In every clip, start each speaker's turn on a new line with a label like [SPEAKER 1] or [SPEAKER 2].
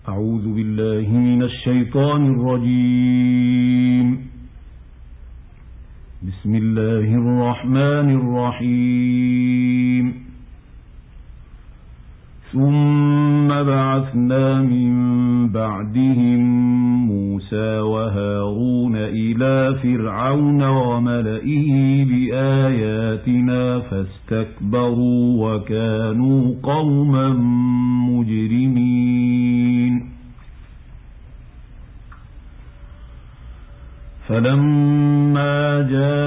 [SPEAKER 1] أعوذ بالله من الشيطان الرجيم. بسم الله الرحمن الرحيم. ثم بعثنا من بعدهم موسى وهارون إلى فرعون وملئه بآياتنا فاستكبروا وكانوا قوما مجرمين. فلما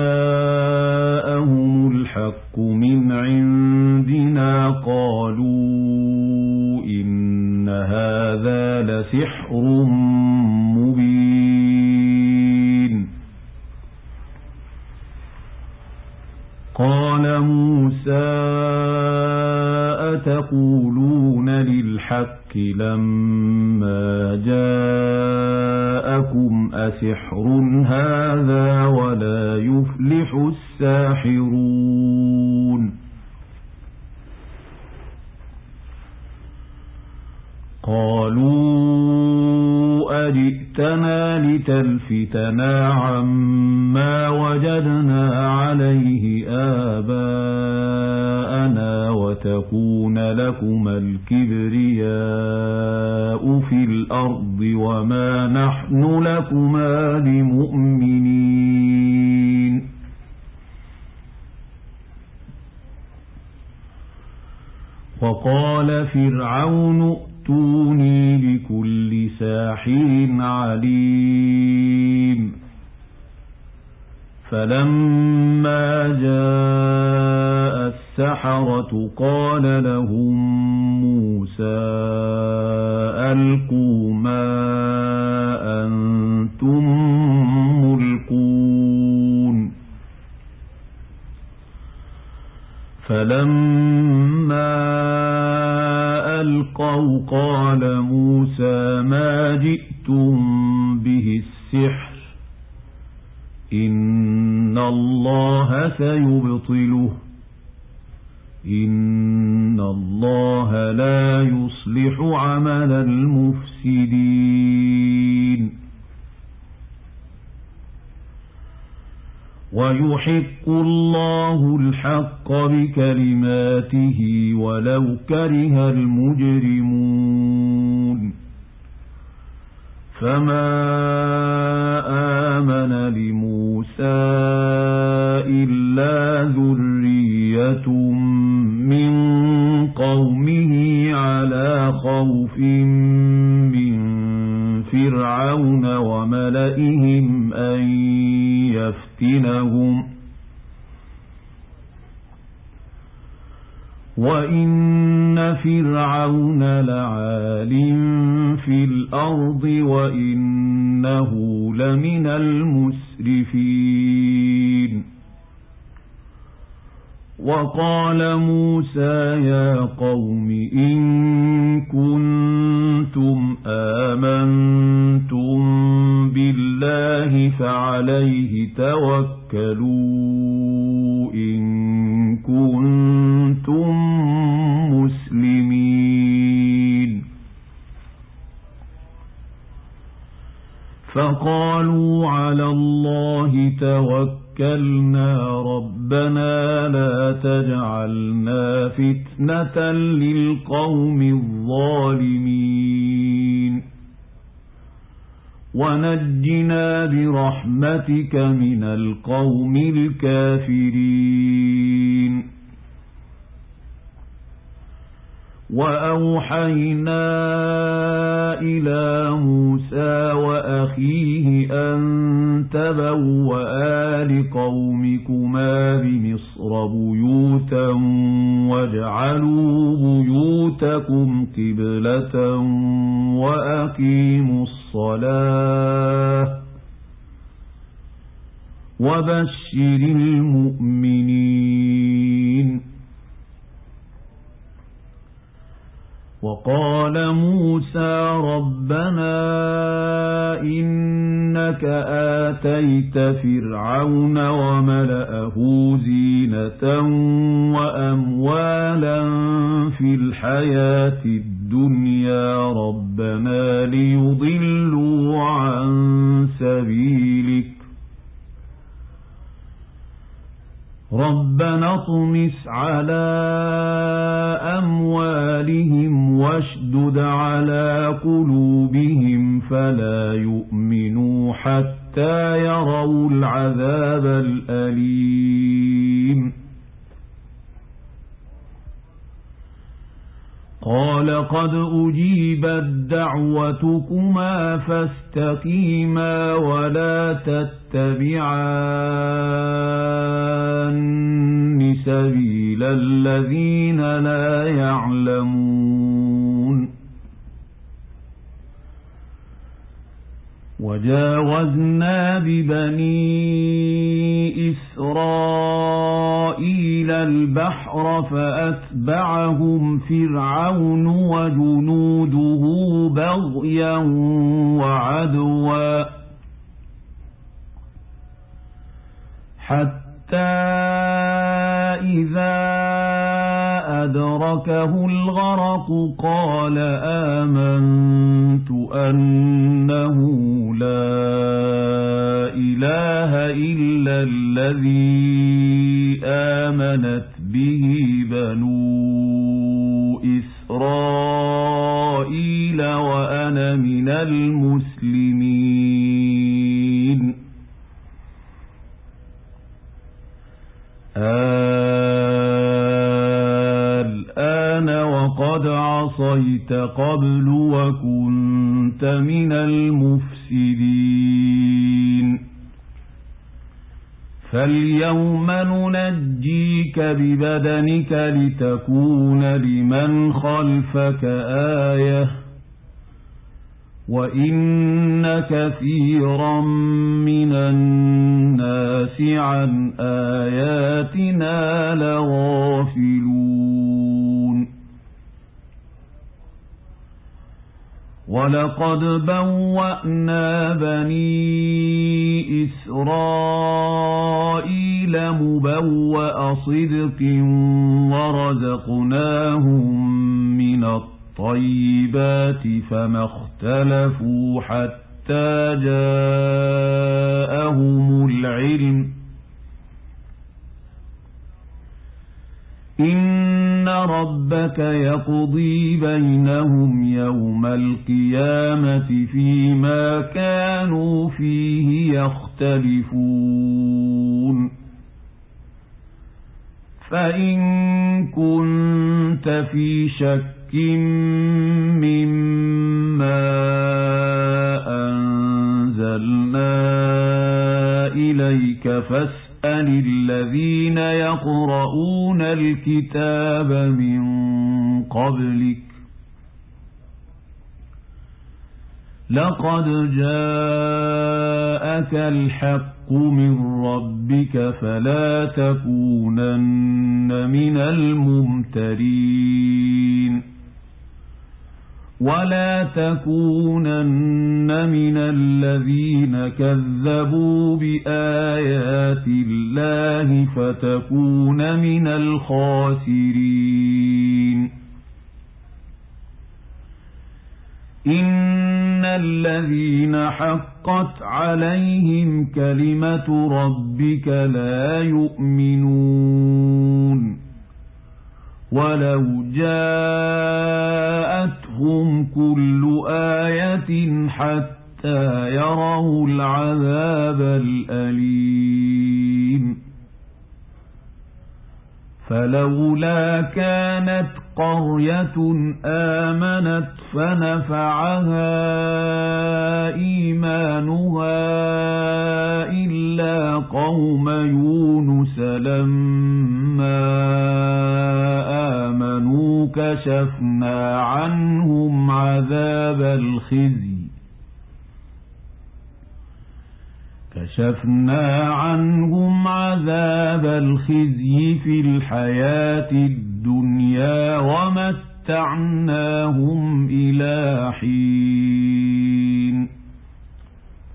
[SPEAKER 1] جاءهم الحق من عندنا قالوا إن هذا لسحر مبين. قال موسى أتقولون للحق لما جاءكم أسحر هذا ولا يفلح الساحرون. قالوا أجئتنا لتلفتنا عما وجدنا عليه آباءنا وتكون لكما الكبرياء في الأرض وما نحن لكما بمؤمنين. وقال فرعون ائتوني بكل ساحر عليم. فلما جاء السحرة قال لهم موسى ألقوا ما أنتم ملقون. فلما ألقوا قال موسى ما جئتم به السحر إن الله سيبطله إن الله لا يصلح عمل المفسدين. ويحق الله الحق بكلماته ولو كره المجرمون. فما آمن لموسى إلا ذرية من قومه على خوف من فرعون وملئهم أن يفتنهم وإن فرعون لعال في الأرض وإنه لمن المسرفين. وقال موسى يا قوم إن كنتم آمنتم بالله فعليه توكلوا إن كنتم مسلمين. فقالوا على الله توكلنا ربنا لا تجعلنا فتنة للقوم الظالمين ونجنا برحمتك من القوم الكافرين. وأوحينا إلى موسى وأخيه أن تبوأ لقومكما بمصر بيوتا واجعلوا بيوتكم قبلة وأقيموا الصلاة وبشر المؤمنين. وقال موسى ربنا إنك آتيت فرعون وملأه زينة وأموالا في الحياة الدنيا الدنيا ربنا ليضلوا عن سبيلك ربنا اطمس على أموالهم واشدد على قلوبهم فلا يؤمنوا حتى يروا العذاب الأليم قال قد أجيبت دعوتكما فاستقيما ولا تتبعان سبيل الذين لا يعلمون وجاوزنا ببني إسرائيل البحر فأتبعهم فرعون وجنوده بغيا وعدوا حتى إذا أدركه الغرق قال آمنت أنه لا إله إلا الذي آمنت به بنو إسرائيل وأنا من المسلمين الآن وقد عصيت قبل وكنت من المفسدين فاليوم ننجيك ببدنك لتكون لمن خلفك آية وإن كثيرا من الناس عن آياتنا لغافلون ولقد بوأنا بني إسرائيل مبوأ صدق ورزقناهم من الطيبات فما اختلفوا حتى جاءهم العلم إن ربك يقضي بينهم يوم القيامة فيما كانوا فيه يختلفون فإن كنت في شك مما أنزلنا إليك فاسأل الذين يقرؤون الكتاب من قبلك لقد جاءك الحق من ربك فلا تكونن من الممترين ولا تكونن من الذين كذبوا بآيات الله فتكون من الخاسرين إن الذين حقت عليهم كلمة ربك لا يؤمنون ولو جاءتهم كل آية حتى يروا العذاب الأليم فلولا كانت قرية آمنت فنفعها إيمانها إلا قوم يونس لما آمنوا كشفنا عنهم عذاب الخزي في الحياة الدنيا ومتعناهم إلى حين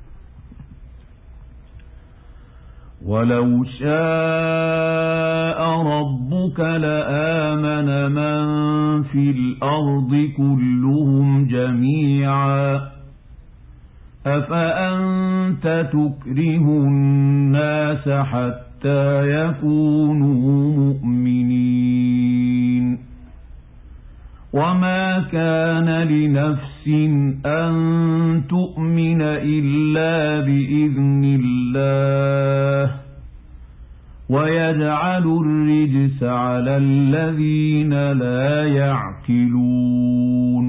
[SPEAKER 1] ولو شاء ربك لآمن من في الأرض كلهم جميعا أفأنت تكره الناس حتى يكونوا مؤمنين وما كان لنفس أن تؤمن إلا بإذن الله ويجعل الرجس على الذين لا يعقلون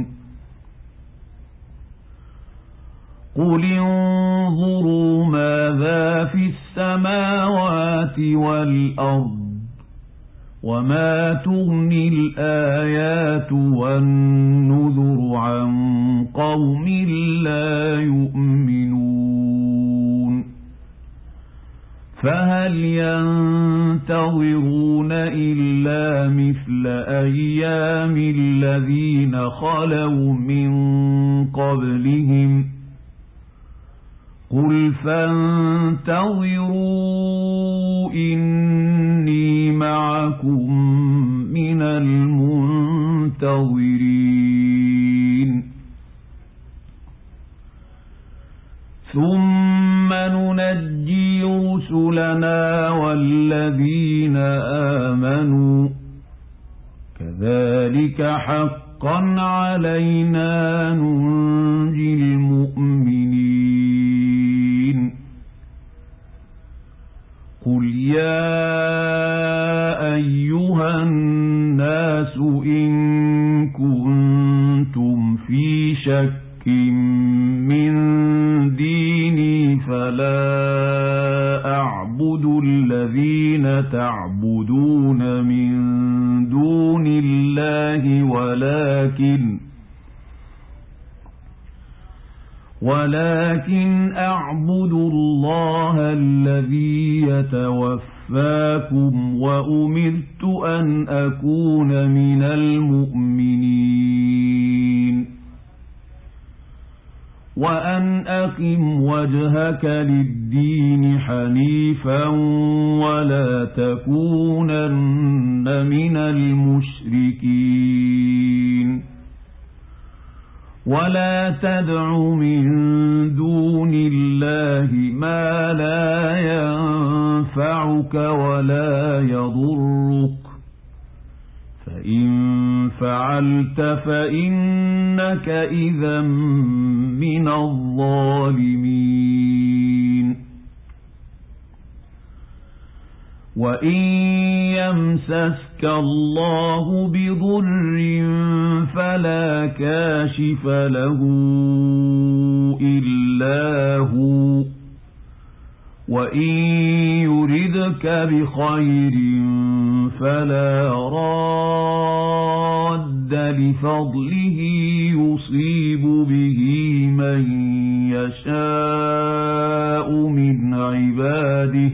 [SPEAKER 1] قل انظروا ماذا في السماوات والأرض وما تغني الآيات والنذر عن قوم لا يؤمنون فهل ينتظرون إلا مثل أيام الذين خلوا من قبلهم قل فانتظروا إني معكم من المنتظرين ثم ننجي رسلنا والذين آمنوا كذلك حقا علينا ننجي المؤمنين قل يا أيها الناس إن كنتم في شك من ديني فلا أعبد الذين تعبدون من دون الله ولكن أعبد الله الذي يتوفاكم وأمرت أن أكون من المؤمنين وأن أقم وجهك للدين حنيفا ولا تكونن من المشركين ولا تدع من دون الله ما لا ينفعك ولا يضرك فإن فعلت فإنك إذا من الظالمين وإن يمسسك الله بضر فلا كاشف له إلا هو وإن يردك بخير فلا راد لفضله يصيب به من يشاء من عباده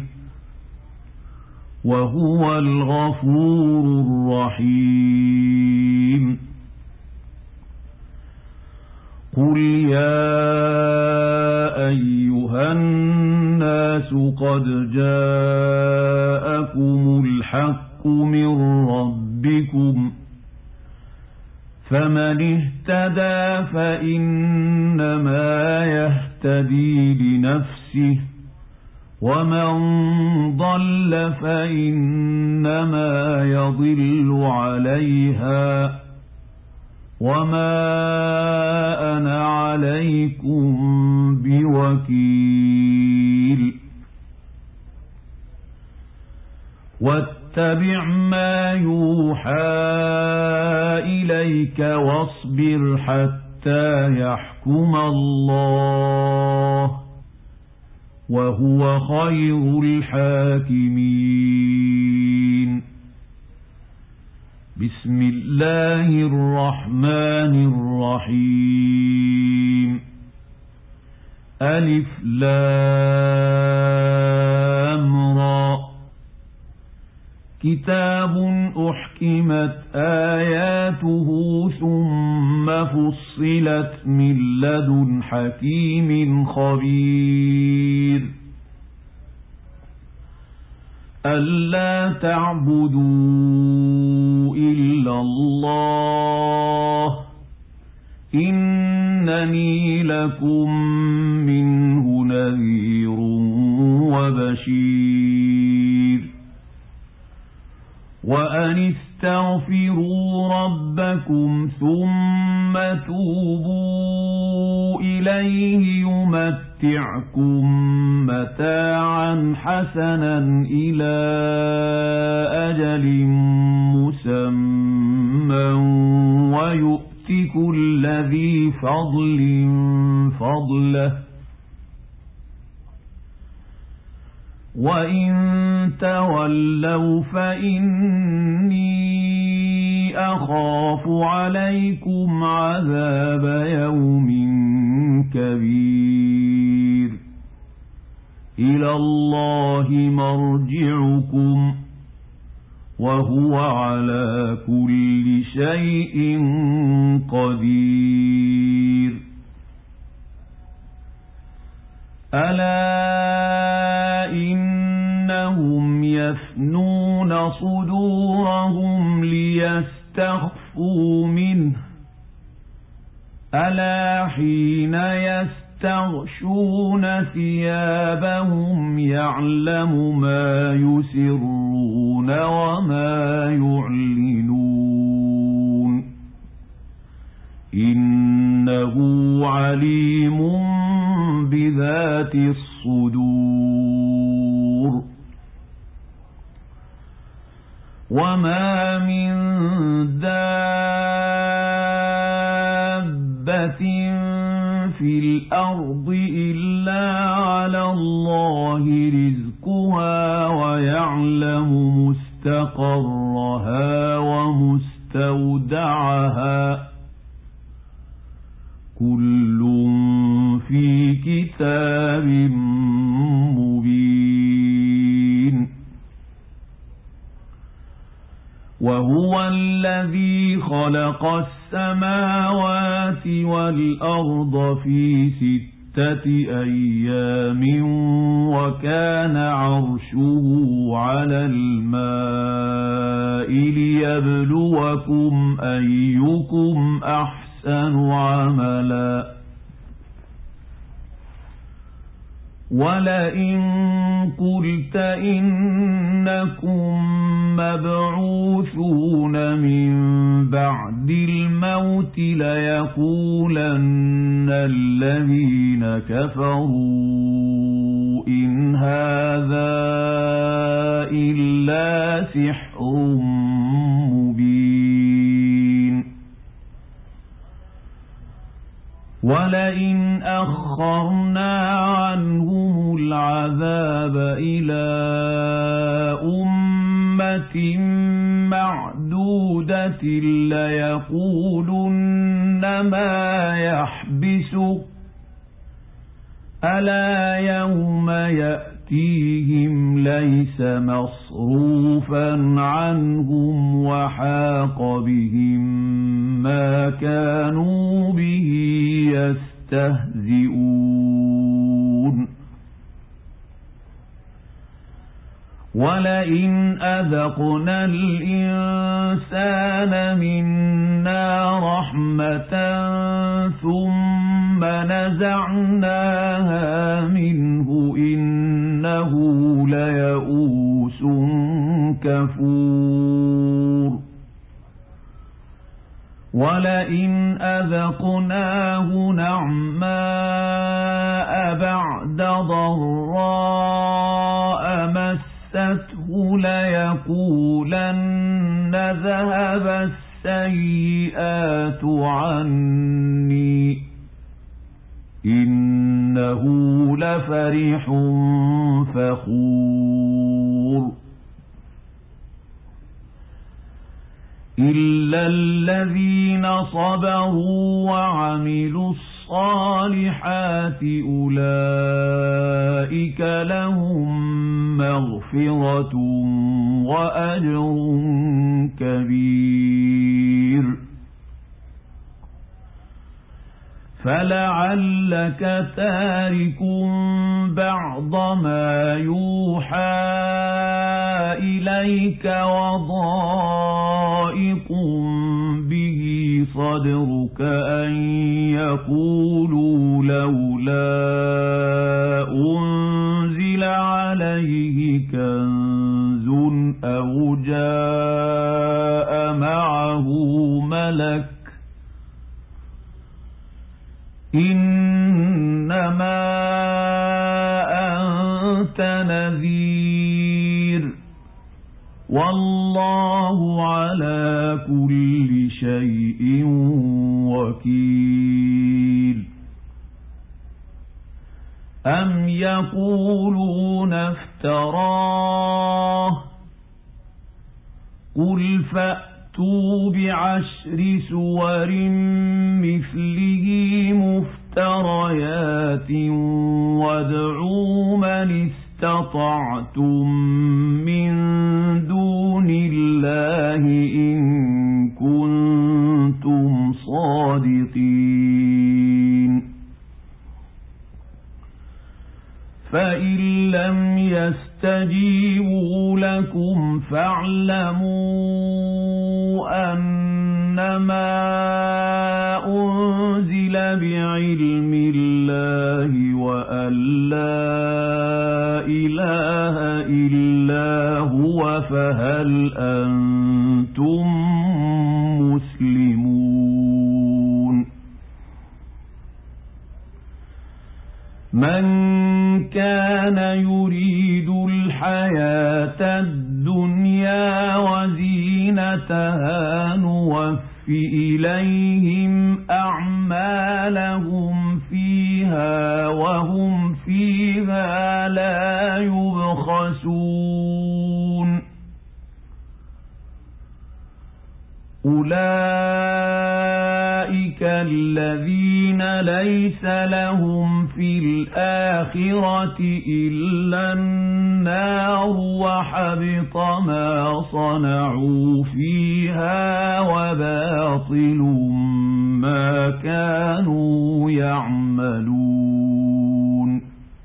[SPEAKER 1] وهو الغفور الرحيم قل يا أيها الناس قد جاءكم الحق من ربكم فمن اهتدى فإنما يهتدي لنفسه ومن ضل فإنما يضل عليها وما أنا عليكم بوكيل واتبع ما يوحى إليك واصبر حتى يحكم الله وهو خير الحاكمين بسم الله الرحمن الرحيم ألف لام را كتاب أحكمت آياته ثم فصلت من لدن حكيم خبير ألا تعبدوا إلا الله إنني لكم منه نذير وبشير وأن استغفروا ربكم ثم توبوا إليه يمتعكم متاعا حسنا إلى أجل مسمى ويؤت كل ذي فضل فضله وإن تولوا فإني أخاف عليكم عذاب يوم كبير إلى الله مرجعكم وهو على كل شيء قدير ألا إنهم يثنون صدورهم ليستخفوا منه ألا حين يستغشون ثيابهم يعلم ما يسرون وما يعلنون إنه عليم بذات الصدور وما من دابة في الأرض إلا على الله رزقها ويعلم مستقرها ومستودعها كل في كتاب مبين وهو الذي خلق السماوات والأرض في 6 أيام وكان عرشه على الماء ليبلوكم أيكم أحسن عملا ولئن قلت إنكم مبعوثون من بعد الموت ليقولن الذين كفروا إن هذا إلا سحر مبين ولئن أخرنا عنهم العذاب إلى أمة معدودة ليقولن ما يحبسه ألا يوم يأتيهم ليس مصروفا عنهم وحاق بهم ما كانوا به يستهزئون ولئن أذقنا الإنسان منا رحمة ثم نزعناها منه إنه ليئوس كفور ولئن أذقناه نعماء بعد ضراء مسته ليقولن ذهب السيئات عني إنه لفرح فخور إلا الذين صبروا وعملوا الصالحات أولئك لهم مغفرة وأجر كبير فلعلك تارك بعض ما يوحى إليك وضائق به صدرك أن يقولوا لولا أنزل عليه كنز أو جاء معه ملك إنما أنت نذير والله على كل شيء وكيل أم يقولون افتراه قل فأتوا بعشر سور مثله مفتريات وادعوا من استطعتم من دون الله إن كنتم صادقين فإن لم يستجيبوا لكم فاعلموا أنما أنزل بعلم الله وأن لا إله إلا هو فهل أنتم مسلمون من كان يريد الحياة الدنيا وزينتها نوفي إليهم أعمالهم فيها وهم فيها لا يبخسون أولئك الذين ليس لهم في الآخرة إلا النار وحبط ما صنعوا فيها وباطل ما كانوا يعملون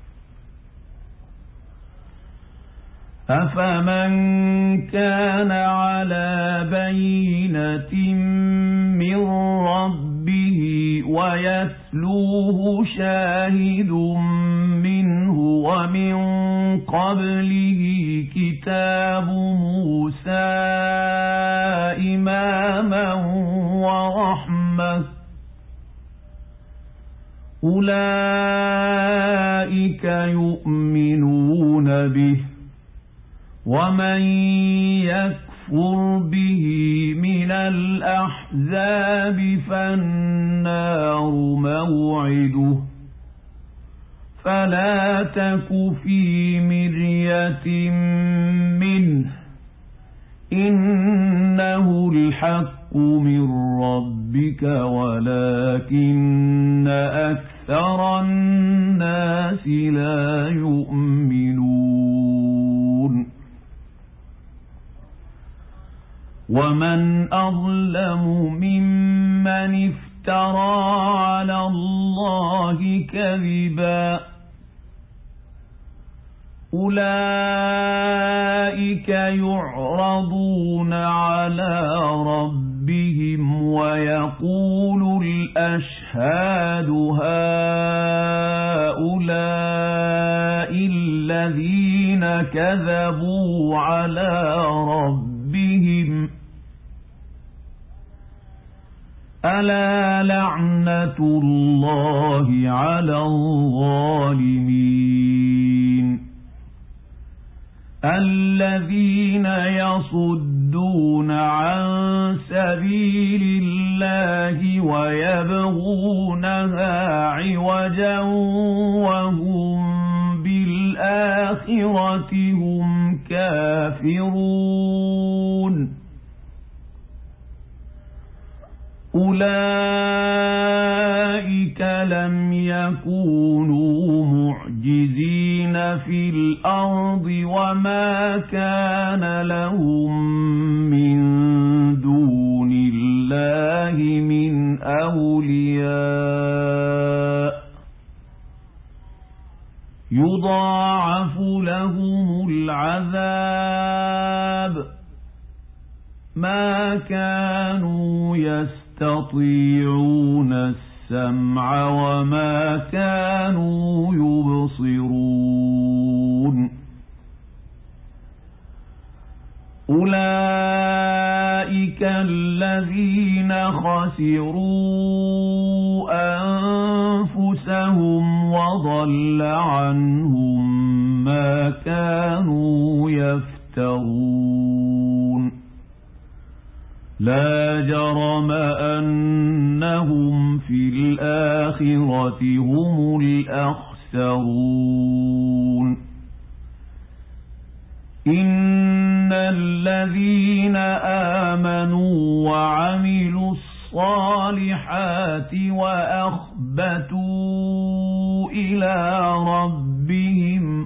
[SPEAKER 1] أفمن كان على بينة من ربه ويتلوه شاهد منه ومن قبله كتاب موسى إماما ورحمة أولئك يؤمنون به ومن يكفر به من الأحزاب فالنار موعده فلا تك في مرية منه إنه الحق من ربك ولكن أكثر الناس لا يؤمنون ومن أظلم ممن افترى على الله كذبا أولئك يعرضون على ربهم ويقول الأشهاد هؤلاء الذين كذبوا على ربهم ألا لعنة الله على الظالمين الذين يصدون عن سبيل الله ويبغونها عوجا وهم بالآخرة هم كافرون أولئك لم يكونوا معجزين في الأرض وما كان لهم من دون الله من أولياء يضاعف لهم العذاب ما كانوا يستطيعون السمع وما كانوا يبصرون أولئك الذين خسروا أنفسهم وضل عنهم ما كانوا يفترون لا جرم أنهم في الآخرة هم الأخسرون إن الذين آمنوا وعملوا الصالحات وأخبتوا إلى ربهم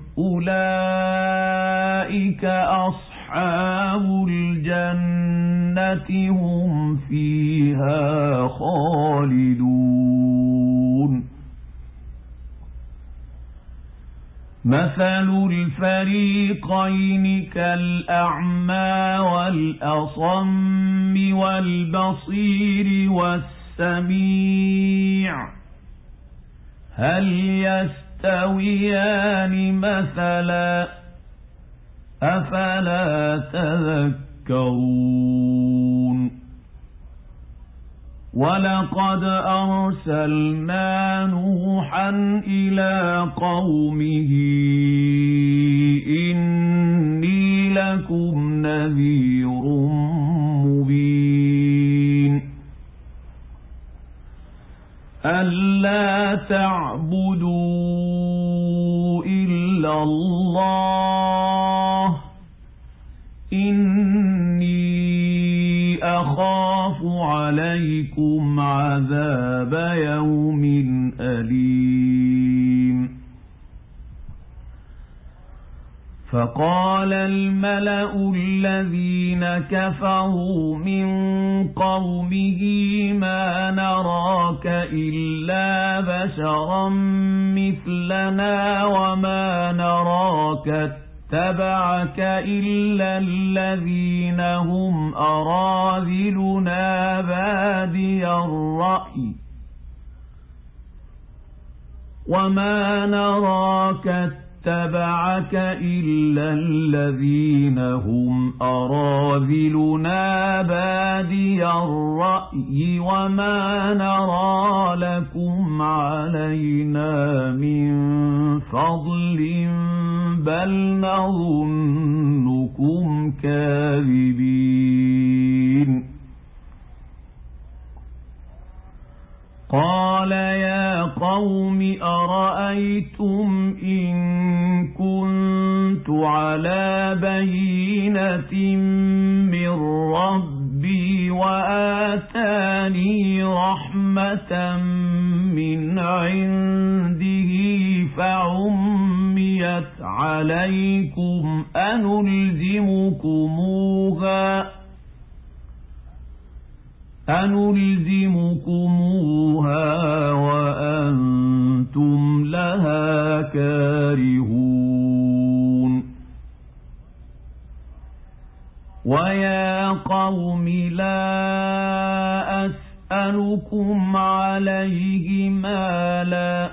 [SPEAKER 1] أولئك أصحاب الجنة هم فيها خالدون مثل الفريقين كالأعمى والأصم والبصير والسميع هل يستويان مثلا أفلا تذكرون ولقد أرسلنا نوحا إلى قومه إني لكم نذير مبين ألا تعبدوا إلا الله إني أخاف عليكم عذاب يوم أليم فقال الملأ الذين كفروا من قومه ما نراك إلا بشرا مثلنا وما نراك اتبعك إلا الذين هم أراذلنا بادي الرأي وما نراك اتبعك إلا الذين هم أراذلنا بادي الرأي وما نرى لكم علينا من فضل بل نظنكم كاذبين قال يا قوم أرأيتم إن كنت على بينة من ربي وآتاني رحمة من عنده فعميت عليكم أنلزمكموها وأنتم لها كارهون ويا قوم لا أسألكم عليه مالا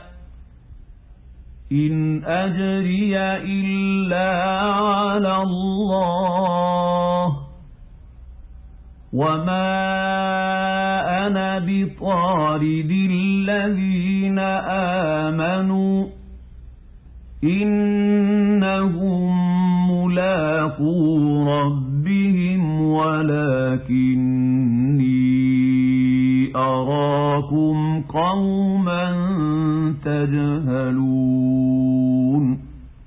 [SPEAKER 1] إن أجري إلا على الله وما أنا بطارد الذين آمنوا إنهم ملاقو ربهم ولكني أراكم قوما تجهلون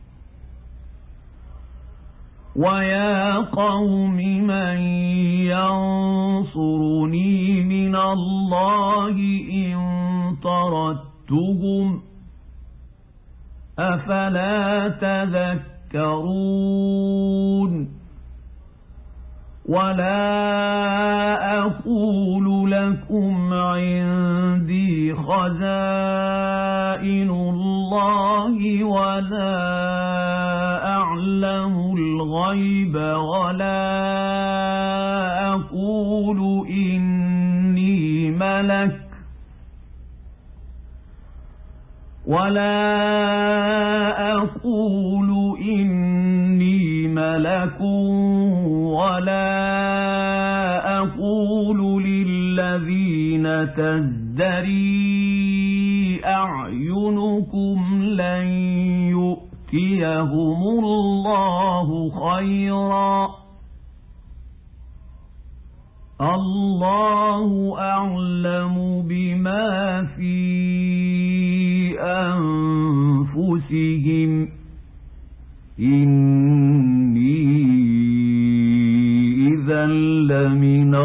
[SPEAKER 1] ويا قوم من ينصرني من الله إن طردتهم أفلا تذكرون ولا أقول لكم عندي خزائن خزائن الله ولا أعلم الغيب ولا أقول إني ملك ولا أقول للذين تزدري أعينكم لن يؤتيهم الله خيرا الله أعلم بما في أنفسهم إني إذا لمن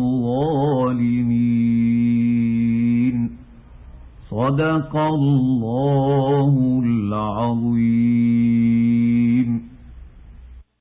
[SPEAKER 1] الظالمين صدق الله العظيم.